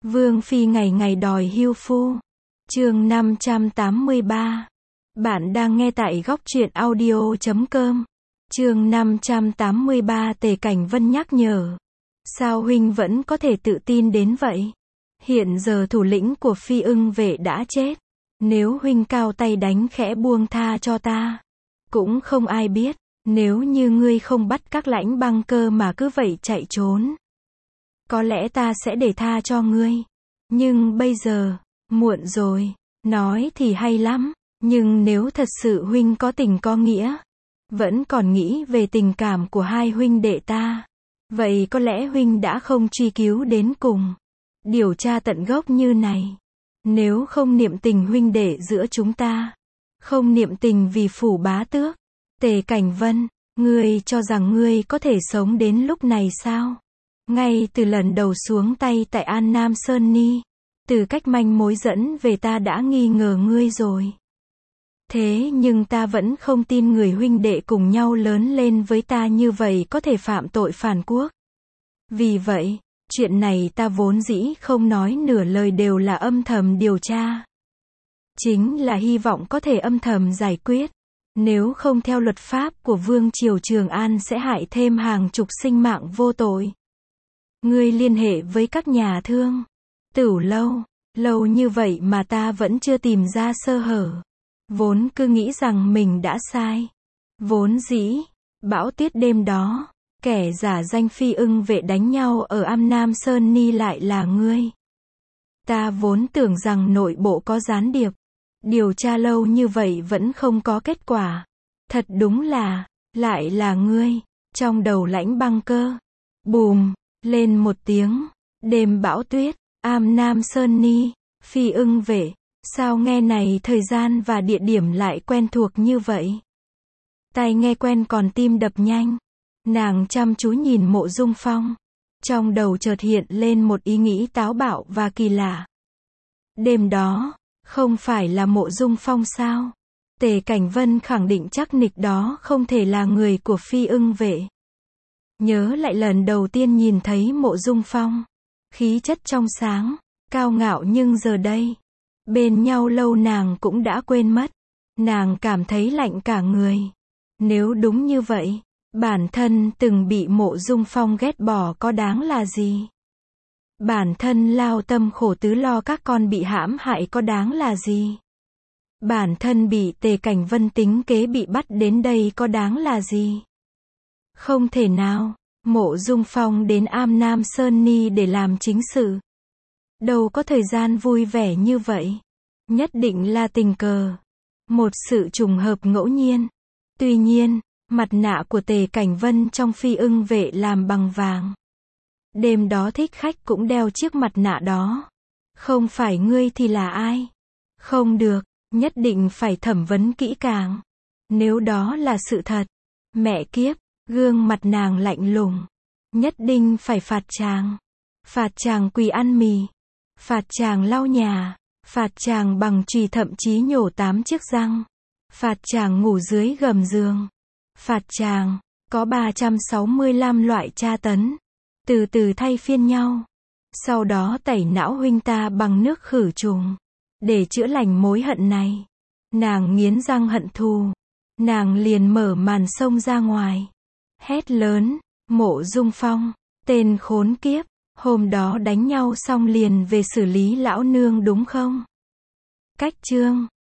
Vương phi ngày ngày đòi hưu phu. Chương 583. Bạn đang nghe tại góc truyện audio.com. Chương 583. Tề Cảnh Vân nhắc nhở. Sao huynh vẫn có thể tự tin đến vậy? Hiện giờ thủ lĩnh của Phi Ưng vệ đã chết. Nếu huynh cao tay đánh khẽ buông tha cho ta, cũng không ai biết. Nếu như ngươi không bắt các lãnh băng cơ mà cứ vậy chạy trốn, có lẽ ta sẽ để tha cho ngươi. Nhưng bây giờ, muộn rồi. Nói thì hay lắm, nhưng nếu thật sự huynh có tình có nghĩa, vẫn còn nghĩ về tình cảm của hai huynh đệ ta, vậy có lẽ huynh đã không truy cứu đến cùng, điều tra tận gốc như này. Nếu không niệm tình huynh đệ giữa chúng ta, không niệm tình vì phủ bá tước, Tề Cảnh Vân, ngươi cho rằng ngươi có thể sống đến lúc này sao? Ngay từ lần đầu xuống tay tại An Nam Sơn Ni, từ cách manh mối dẫn về ta đã nghi ngờ ngươi rồi. Thế nhưng ta vẫn không tin người huynh đệ cùng nhau lớn lên với ta như vậy có thể phạm tội phản quốc. Vì vậy, chuyện này ta vốn dĩ không nói nửa lời, đều là âm thầm điều tra. Chính là hy vọng có thể âm thầm giải quyết. Nếu không theo luật pháp của Vương triều Trường An sẽ hại thêm hàng chục sinh mạng vô tội. Ngươi liên hệ với các nhà thương, Tửu lâu, lâu như vậy mà ta vẫn chưa tìm ra sơ hở. Vốn cứ nghĩ rằng mình đã sai. Vốn dĩ, bão tuyết đêm đó, kẻ giả danh Phi Ưng vệ đánh nhau ở Am Nam Sơn Ni lại là ngươi. Ta vốn tưởng rằng nội bộ có gián điệp. Điều tra lâu như vậy vẫn không có kết quả. Thật đúng là, lại là ngươi. Trong đầu lãnh băng cơ, bùm, lên một tiếng. Đêm bão tuyết, Am Nam Sơn Ni, Phi Ưng vệ. Sao nghe này thời gian và địa điểm lại quen thuộc như vậy? Tai nghe quen còn tim đập nhanh. Nàng chăm chú nhìn Mộ Dung Phong. Trong đầu chợt hiện lên một ý nghĩ táo bạo và kỳ lạ. Đêm đó, không phải là Mộ Dung Phong sao? Tề Cảnh Vân khẳng định chắc nịch đó không thể là người của Phi Ưng vệ. Nhớ lại lần đầu tiên nhìn thấy Mộ Dung Phong, khí chất trong sáng, cao ngạo, nhưng giờ đây, bên nhau lâu nàng cũng đã quên mất. Nàng cảm thấy lạnh cả người. Nếu đúng như vậy, bản thân từng bị Mộ Dung Phong ghét bỏ có đáng là gì? Bản thân lao tâm khổ tứ lo các con bị hãm hại có đáng là gì? Bản thân bị Tề Cảnh Vân tính kế bị bắt đến đây có đáng là gì? Không thể nào. Mộ Dung Phong đến Am Nam Sơn Ni để làm chính sự. Đâu có thời gian vui vẻ như vậy. Nhất định là tình cờ. Một sự trùng hợp ngẫu nhiên. Tuy nhiên, mặt nạ của Tề Cảnh Vân trong Phi Ưng vệ làm bằng vàng. Đêm đó thích khách cũng đeo chiếc mặt nạ đó. Không phải ngươi thì là ai? Không được, nhất định phải thẩm vấn kỹ càng. Nếu đó là sự thật, mẹ kiếp, gương mặt nàng lạnh lùng. Nhất định phải phạt chàng. Phạt chàng quỳ ăn mì. Phạt chàng lau nhà. Phạt chàng bằng chùy, thậm chí nhổ 8 chiếc răng. Phạt chàng ngủ dưới gầm giường. Phạt chàng có 365 loại tra tấn, từ từ thay phiên nhau. Sau đó tẩy não huynh ta bằng nước khử trùng, để chữa lành mối hận này. Nàng nghiến răng hận thù. Nàng liền mở màn xông ra ngoài. Hét lớn, Mộ Dung Phong, tên khốn kiếp, hôm đó đánh nhau xong liền về xử lý lão nương đúng không? Cách chương